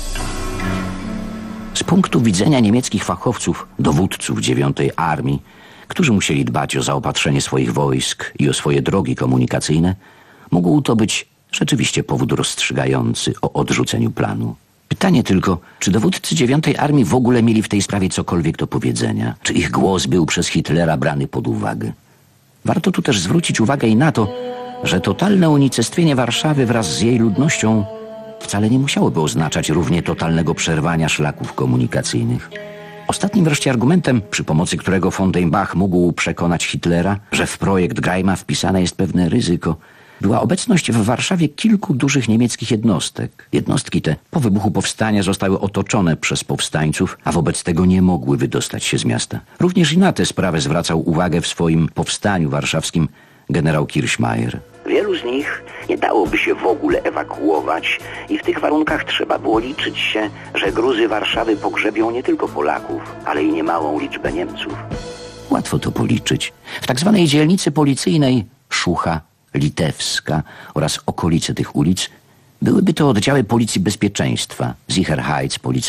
Z punktu widzenia niemieckich fachowców, dowódców 9. Armii, którzy musieli dbać o zaopatrzenie swoich wojsk i o swoje drogi komunikacyjne, mógł to być rzeczywiście powód rozstrzygający o odrzuceniu planu. Pytanie tylko, czy dowódcy 9. Armii w ogóle mieli w tej sprawie cokolwiek do powiedzenia? Czy ich głos był przez Hitlera brany pod uwagę? Warto tu też zwrócić uwagę i na to, że totalne unicestwienie Warszawy wraz z jej ludnością wcale nie musiałoby oznaczać równie totalnego przerwania szlaków komunikacyjnych. Ostatnim wreszcie argumentem, przy pomocy którego von Deinbach mógł przekonać Hitlera, że w projekt Grajma wpisane jest pewne ryzyko, była obecność w Warszawie kilku dużych niemieckich jednostek. Jednostki te po wybuchu powstania zostały otoczone przez powstańców, a wobec tego nie mogły wydostać się z miasta. Również i na tę sprawę zwracał uwagę w swoim Powstaniu Warszawskim generał Kirchmayer. Wielu z nich nie dałoby się w ogóle ewakuować i w tych warunkach trzeba było liczyć się, że gruzy Warszawy pogrzebią nie tylko Polaków, ale i niemałą liczbę Niemców. Łatwo to policzyć. W tak zwanej dzielnicy policyjnej Szucha, Litewska oraz okolice tych ulic byłyby to oddziały Policji Bezpieczeństwa, Sicherheitspolizei,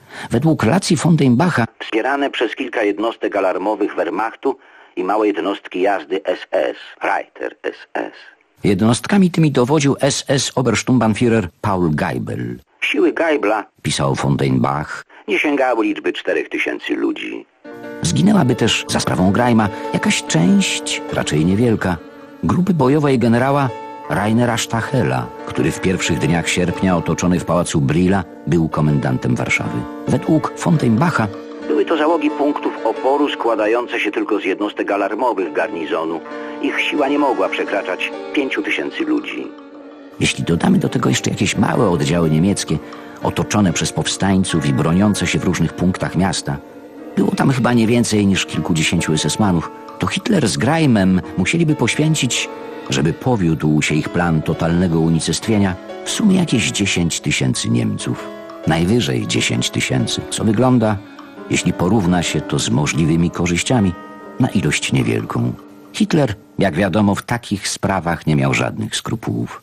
Według relacji von Deinbacha wspierane przez kilka jednostek alarmowych Wehrmachtu i małe jednostki jazdy SS, Reiter SS. Jednostkami tymi dowodził SS-Obersturmbannführer Paul Geibel. Siły Geibla, pisał von Deinbach, nie sięgały liczby 4000 ludzi. Zginęłaby też za sprawą Greima jakaś część, raczej niewielka, grupy bojowej generała Rainera Stachela, który w pierwszych dniach sierpnia otoczony w pałacu Brilla był komendantem Warszawy. Według von Deinbacha były to załogi punktów oporu składające się tylko z jednostek alarmowych garnizonu. Ich siła nie mogła przekraczać 5000 ludzi. Jeśli dodamy do tego jeszcze jakieś małe oddziały niemieckie, otoczone przez powstańców i broniące się w różnych punktach miasta, było tam chyba nie więcej niż kilkudziesięciu SS-manów, to Hitler z Greimem musieliby poświęcić, żeby powiódł się ich plan totalnego unicestwienia, w sumie jakieś 10 000 Niemców. Najwyżej 10 000, co wygląda, jeśli porówna się to z możliwymi korzyściami, na ilość niewielką. Hitler, jak wiadomo, w takich sprawach nie miał żadnych skrupułów.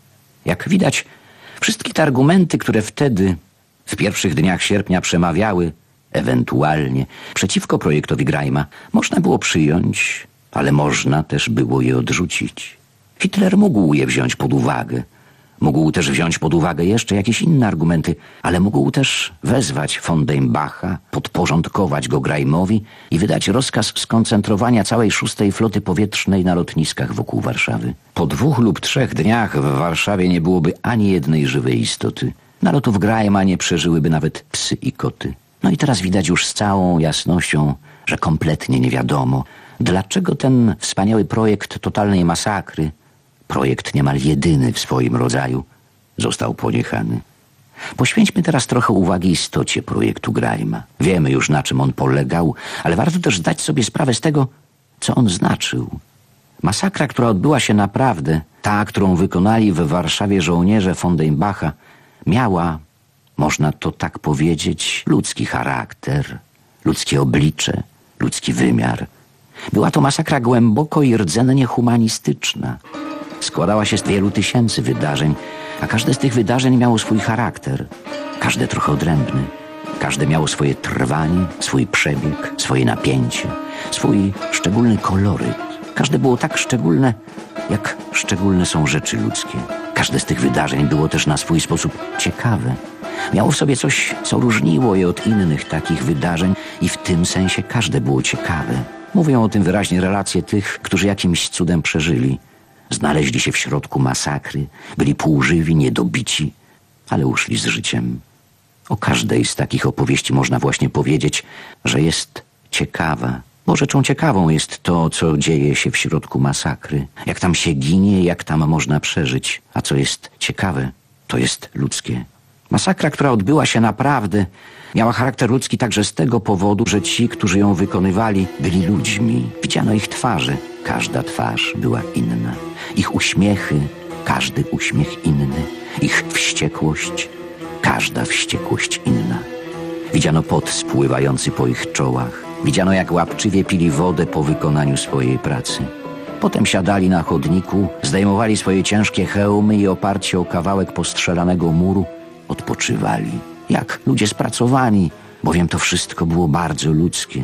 Jak widać, wszystkie te argumenty, które wtedy, w pierwszych dniach sierpnia przemawiały, ewentualnie, przeciwko projektowi Greima, można było przyjąć, ale można też było je odrzucić. Hitler mógł je wziąć pod uwagę. Mógł też wziąć pod uwagę jeszcze jakieś inne argumenty, ale mógł też wezwać von Deinbacha, podporządkować go Greimowi i wydać rozkaz skoncentrowania całej 6. floty powietrznej na lotniskach wokół Warszawy. Po 2 lub 3 dniach w Warszawie nie byłoby ani jednej żywej istoty. Nalotów Greima nie przeżyłyby nawet psy i koty. No i teraz widać już z całą jasnością, że kompletnie nie wiadomo, dlaczego ten wspaniały projekt totalnej masakry, projekt niemal jedyny w swoim rodzaju, został poniechany. Poświęćmy teraz trochę uwagi istocie projektu Greima. Wiemy już, na czym on polegał, ale warto też zdać sobie sprawę z tego, co on znaczył. Masakra, która odbyła się naprawdę, ta, którą wykonali w Warszawie żołnierze von Deinbacha, miała, można to tak powiedzieć, ludzki charakter, ludzkie oblicze, ludzki wymiar. Była to masakra głęboko i rdzennie humanistyczna. Składała się z wielu tysięcy wydarzeń, a każde z tych wydarzeń miało swój charakter, każde trochę odrębny. Każde miało swoje trwanie, swój przebieg, swoje napięcie, swój szczególny koloryt. Każde było tak szczególne, jak szczególne są rzeczy ludzkie. Każde z tych wydarzeń było też na swój sposób ciekawe. Miało w sobie coś, co różniło je od innych takich wydarzeń i w tym sensie każde było ciekawe. Mówią o tym wyraźnie relacje tych, którzy jakimś cudem przeżyli. Znaleźli się w środku masakry, byli półżywi, niedobici, ale uszli z życiem. O każdej z takich opowieści można właśnie powiedzieć, że jest ciekawa. Bo rzeczą ciekawą jest to, co dzieje się w środku masakry. Jak tam się ginie, jak tam można przeżyć. A co jest ciekawe, to jest ludzkie. Masakra, która odbyła się naprawdę, miała charakter ludzki także z tego powodu, że ci, którzy ją wykonywali, byli ludźmi. Widziano ich twarze. Każda twarz była inna. Ich uśmiechy, każdy uśmiech inny. Ich wściekłość, każda wściekłość inna. Widziano pot spływający po ich czołach. Widziano, jak łapczywie pili wodę po wykonaniu swojej pracy. Potem siadali na chodniku, zdejmowali swoje ciężkie hełmy i oparci o kawałek postrzelanego muru odpoczywali. Jak ludzie spracowani, bowiem to wszystko było bardzo ludzkie.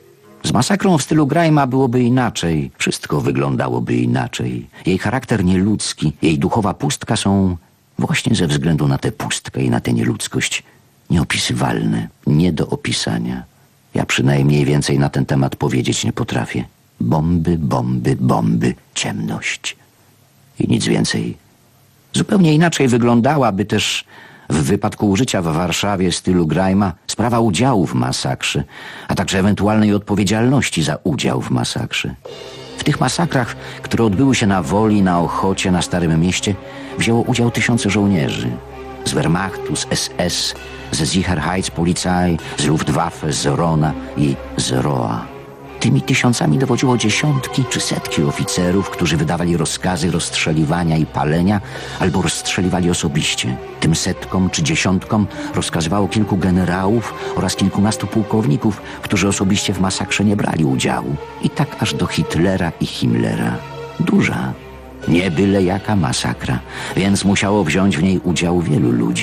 Z masakrą w stylu Greima byłoby inaczej. Wszystko wyglądałoby inaczej. Jej charakter nieludzki, jej duchowa pustka są właśnie ze względu na tę pustkę i na tę nieludzkość nieopisywalne, nie do opisania. Ja przynajmniej więcej na ten temat powiedzieć nie potrafię. Bomby, bomby, bomby, ciemność. I nic więcej. Zupełnie inaczej wyglądałaby też w wypadku użycia w Warszawie stylu Greima sprawa udziału w masakrze, a także ewentualnej odpowiedzialności za udział w masakrze. W tych masakrach, które odbyły się na Woli, na Ochocie, na Starym Mieście, wzięło udział tysiące żołnierzy. Z Wehrmachtu, z SS, ze Sicherheitspolizei, z Luftwaffe, z Rona i z ROA. Tymi tysiącami dowodziło dziesiątki czy setki oficerów, którzy wydawali rozkazy rozstrzeliwania i palenia albo rozstrzeliwali osobiście. Tym setkom czy dziesiątkom rozkazywało kilku generałów oraz kilkunastu pułkowników, którzy osobiście w masakrze nie brali udziału. I tak aż do Hitlera i Himmlera. Duża, nie byle jaka masakra, więc musiało wziąć w niej udział wielu ludzi.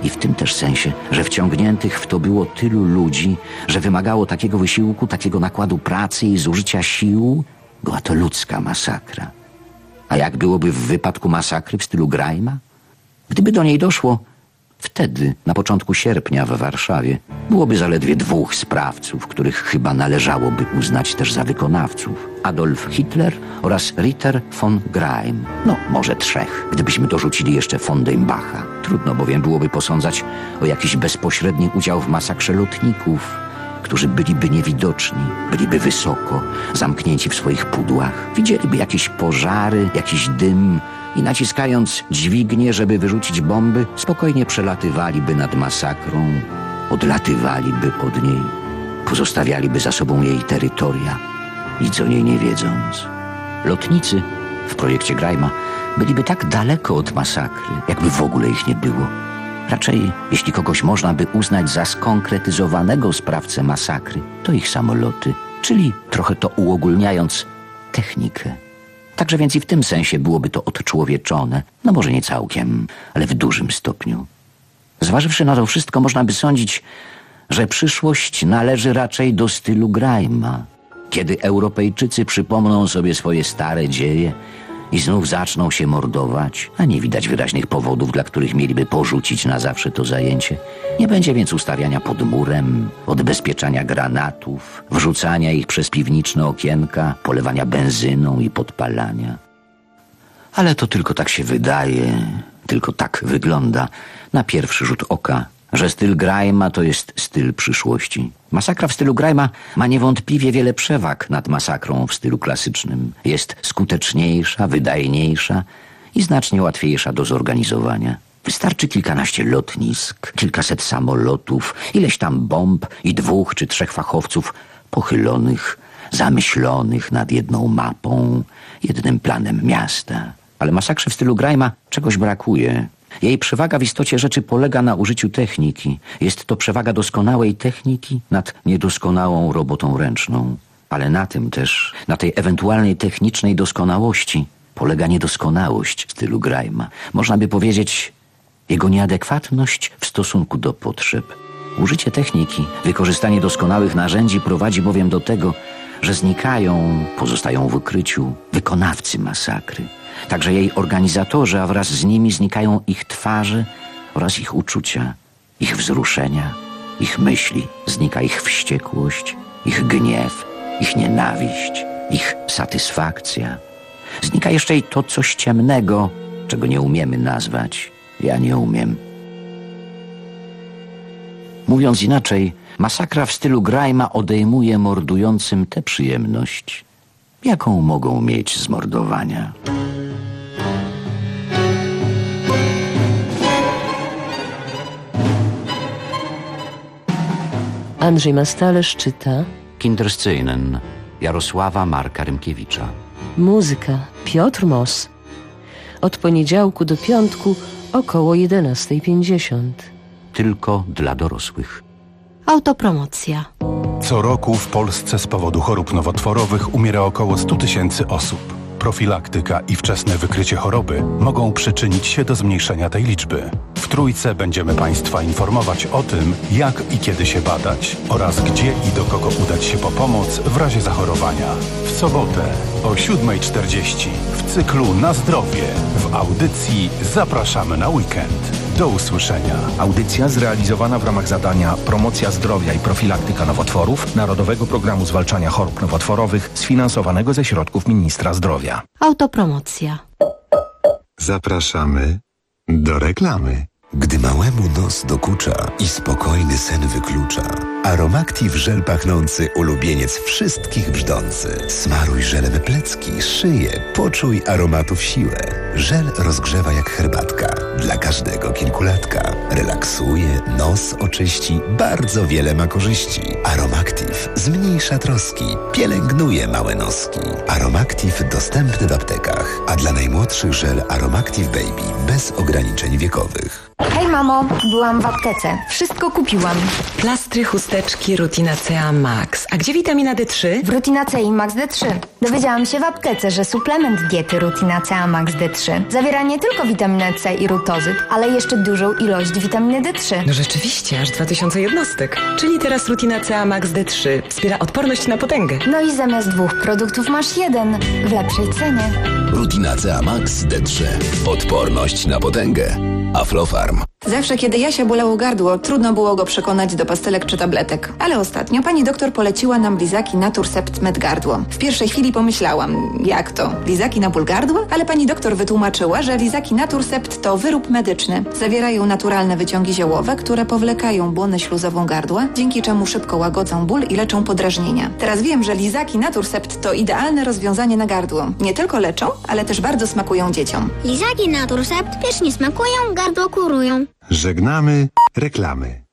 I w tym też sensie, że wciągniętych w to było tylu ludzi, że wymagało takiego wysiłku, takiego nakładu pracy i zużycia sił, była to ludzka masakra. A jak byłoby w wypadku masakry w stylu Grajma? Gdyby do niej doszło, wtedy, na początku sierpnia w Warszawie, byłoby zaledwie 2 sprawców, których chyba należałoby uznać też za wykonawców. Adolf Hitler oraz Ritter von Greim. No, może 3, gdybyśmy dorzucili jeszcze von Deinbacha. Trudno bowiem byłoby posądzać o jakiś bezpośredni udział w masakrze lotników, którzy byliby niewidoczni, byliby wysoko, zamknięci w swoich pudłach. Widzieliby jakieś pożary, jakiś dym i naciskając dźwignię, żeby wyrzucić bomby, spokojnie przelatywaliby nad masakrą, odlatywaliby od niej, pozostawialiby za sobą jej terytoria, nic o niej nie wiedząc. Lotnicy w projekcie Greima byliby tak daleko od masakry, jakby w ogóle ich nie było. Raczej, jeśli kogoś można by uznać za skonkretyzowanego sprawcę masakry, to ich samoloty, czyli, trochę to uogólniając, technikę. Także więc i w tym sensie byłoby to odczłowieczone, no może nie całkiem, ale w dużym stopniu. Zważywszy na to wszystko, można by sądzić, że przyszłość należy raczej do stylu Greima. Kiedy Europejczycy przypomną sobie swoje stare dzieje i znów zaczną się mordować, a nie widać wyraźnych powodów, dla których mieliby porzucić na zawsze to zajęcie. Nie będzie więc ustawiania pod murem, odbezpieczania granatów, wrzucania ich przez piwniczne okienka, polewania benzyną i podpalania. Ale to tylko tak się wydaje, tylko tak wygląda na pierwszy rzut oka, że styl Greima to jest styl przyszłości. Masakra w stylu Greima ma niewątpliwie wiele przewag nad masakrą w stylu klasycznym. Jest skuteczniejsza, wydajniejsza i znacznie łatwiejsza do zorganizowania. Wystarczy kilkanaście lotnisk, kilkaset samolotów, ileś tam bomb i 2 czy 3 fachowców pochylonych, zamyślonych nad jedną mapą, jednym planem miasta. Ale masakrze w stylu Greima czegoś brakuje. Jej przewaga w istocie rzeczy polega na użyciu techniki. Jest to przewaga doskonałej techniki nad niedoskonałą robotą ręczną. Ale na tym też, na tej ewentualnej technicznej doskonałości polega niedoskonałość stylu Greima. Można by powiedzieć jego nieadekwatność w stosunku do potrzeb. Użycie techniki, wykorzystanie doskonałych narzędzi prowadzi bowiem do tego, że znikają, pozostają w ukryciu wykonawcy masakry. Także jej organizatorzy, a wraz z nimi znikają ich twarze oraz ich uczucia, ich wzruszenia, ich myśli. Znika ich wściekłość, ich gniew, ich nienawiść, ich satysfakcja. Znika jeszcze i to coś ciemnego, czego nie umiemy nazwać. Ja nie umiem. Mówiąc inaczej, masakra w stylu Greima odejmuje mordującym tę przyjemność, jaką mogą mieć z mordowania. Andrzej Mastalerz czyta Kinderscenen Jarosława Marka Rymkiewicza. Muzyka Piotr Moss. Od poniedziałku do piątku około 11:50. Tylko dla dorosłych. Autopromocja. Co roku w Polsce z powodu chorób nowotworowych umiera około 100 000 osób. Profilaktyka i wczesne wykrycie choroby mogą przyczynić się do zmniejszenia tej liczby. W Trójce będziemy Państwa informować o tym, jak i kiedy się badać oraz gdzie i do kogo udać się po pomoc w razie zachorowania. W sobotę o 7:40 w cyklu Na zdrowie w audycji Zapraszamy na weekend. Do usłyszenia. Audycja zrealizowana w ramach zadania Promocja zdrowia i profilaktyka nowotworów Narodowego Programu Zwalczania Chorób Nowotworowych sfinansowanego ze środków Ministra Zdrowia. Autopromocja. Zapraszamy do reklamy. Gdy małemu nos dokucza i spokojny sen wyklucza, Aromactive żel pachnący ulubieniec wszystkich brzdący. Smaruj żelem plecki, szyję, poczuj aromatów siłę. Żel rozgrzewa jak herbatka, dla każdego kilkulatka. Relaksuje, nos oczyści, bardzo wiele ma korzyści. Aromactive zmniejsza troski, pielęgnuje małe noski. Aromactive dostępny w aptekach, a dla najmłodszych żel Aromactive Baby bez ograniczeń wiekowych. Hej, Hej mamo, byłam w aptece. Wszystko kupiłam. Plastry, chusteczki, Rutinacea Max. A gdzie witamina D3? W Rutinacei Max D3. Dowiedziałam się w aptece, że suplement diety Rutinacea Max D3 zawiera nie tylko witaminę C i rutozyt, ale jeszcze dużą ilość witaminy D3. No rzeczywiście, aż 2000 jednostek. Czyli teraz Rutinacea Max D3 wspiera odporność na potęgę. No i zamiast 2 produktów masz 1 w lepszej cenie. Rutinacea Max D3. Odporność na potęgę. Aflofarm. Zawsze, kiedy Jasia bolało gardło, trudno było go przekonać do pastelek czy tabletek. Ale ostatnio pani doktor poleciła nam lizaki Naturcept Med Gardło. W pierwszej chwili pomyślałam, jak to? Lizaki na ból gardła? Ale pani doktor wytłumaczyła, że lizaki Naturcept to wyrób medyczny. Zawierają naturalne wyciągi ziołowe, które powlekają błonę śluzową gardła, dzięki czemu szybko łagodzą ból i leczą podrażnienia. Teraz wiem, że lizaki Naturcept to idealne rozwiązanie na gardło. Nie tylko leczą, ale też bardzo smakują dzieciom. Lizaki Naturcept pysznie smakują, gardło kurują. Żegnamy reklamy.